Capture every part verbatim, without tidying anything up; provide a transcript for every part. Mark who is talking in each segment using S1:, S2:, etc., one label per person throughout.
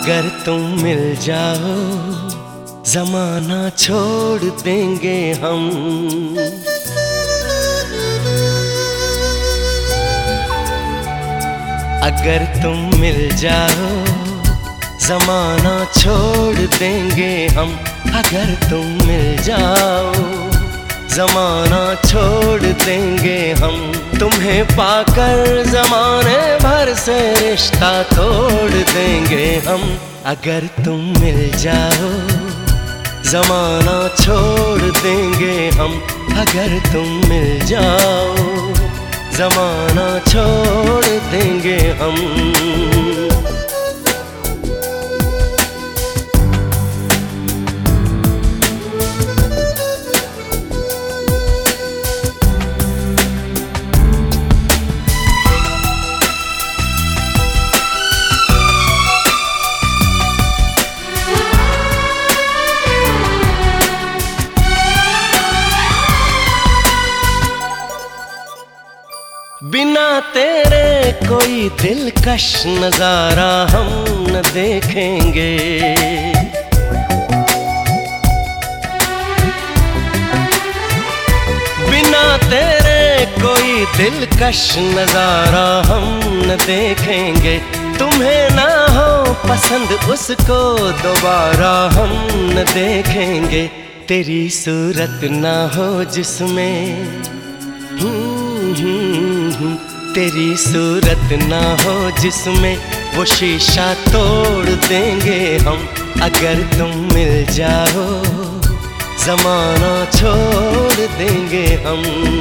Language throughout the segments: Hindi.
S1: अगर तुम मिल जाओ जमाना छोड़ देंगे हम। अगर तुम मिल जाओ जमाना छोड़ देंगे हम। अगर तुम मिल जाओ जमाना छोड़ देंगे हम। तुम्हें पाकर जमाने भर से रिश्ता तोड़ देंगे हम। अगर तुम मिल जाओ जमाना छोड़ देंगे हम। अगर तुम मिल जाओ जमाना छोड़ देंगे हम। बिना तेरे कोई दिलकश नजारा हम न देखेंगे। बिना तेरे कोई दिलकश नजारा हम न देखेंगे। तुम्हें ना हो पसंद उसको दोबारा हम न देखेंगे। तेरी सूरत ना हो जिसमें तेरी सूरत ना हो जिसमें वो शीशा तोड़ देंगे हम। अगर तुम मिल जाओ जमाना छोड़ देंगे हम।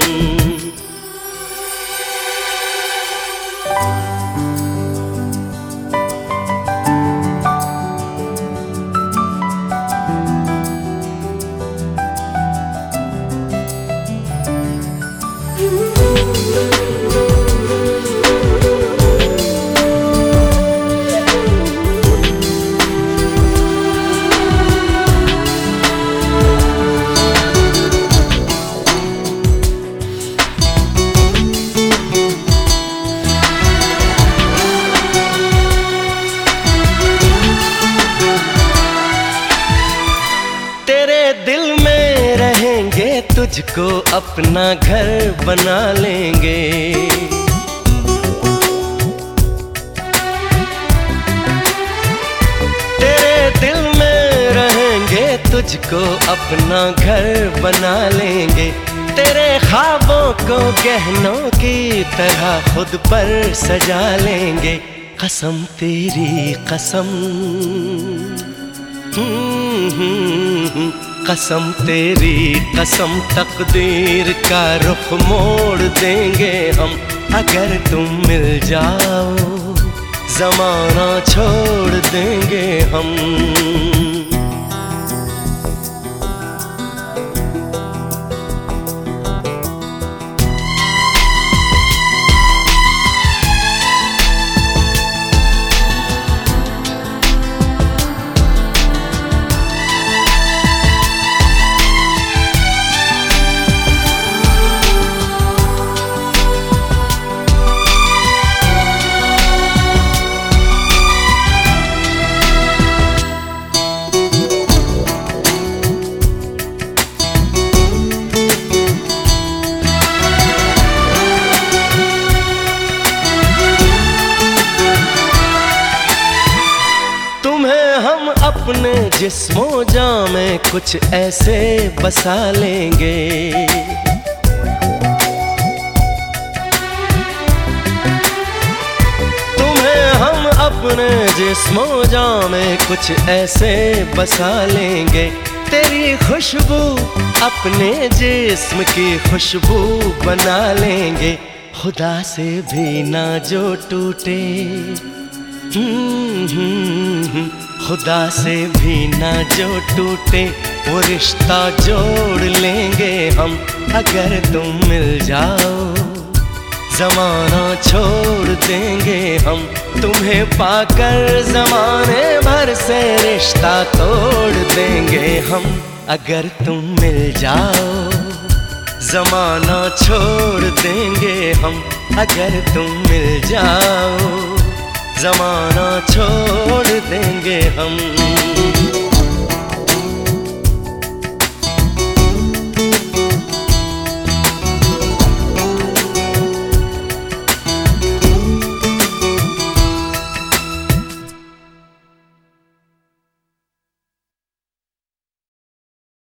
S1: दिल में रहेंगे तुझको अपना घर बना लेंगे। तेरे दिल में रहेंगे तुझको अपना घर बना लेंगे। तेरे ख्वाबों को गहनों की तरह खुद पर सजा लेंगे। कसम तेरी कसम कसम तेरी कसम तकदीर का रुख मोड़ देंगे हम। अगर तुम मिल जाओ जमाना छोड़ देंगे हम। अपने जिस्मों जां में कुछ ऐसे बसा लेंगे। तुम्हें हम अपने जिस्मों जां में कुछ ऐसे बसा लेंगे। तेरी खुशबू अपने जिस्म की खुशबू बना लेंगे। खुदा से भी ना जो टूटे खुदा से भी ना जो टूटे वो रिश्ता जोड़ लेंगे हम। अगर तुम मिल जाओ जमाना छोड़ देंगे हम। तुम्हें पाकर जमाने भर से रिश्ता तोड़ देंगे हम। अगर तुम मिल जाओ जमाना छोड़ देंगे हम। अगर तुम मिल जाओ जमाना छोड़ देंगे हम।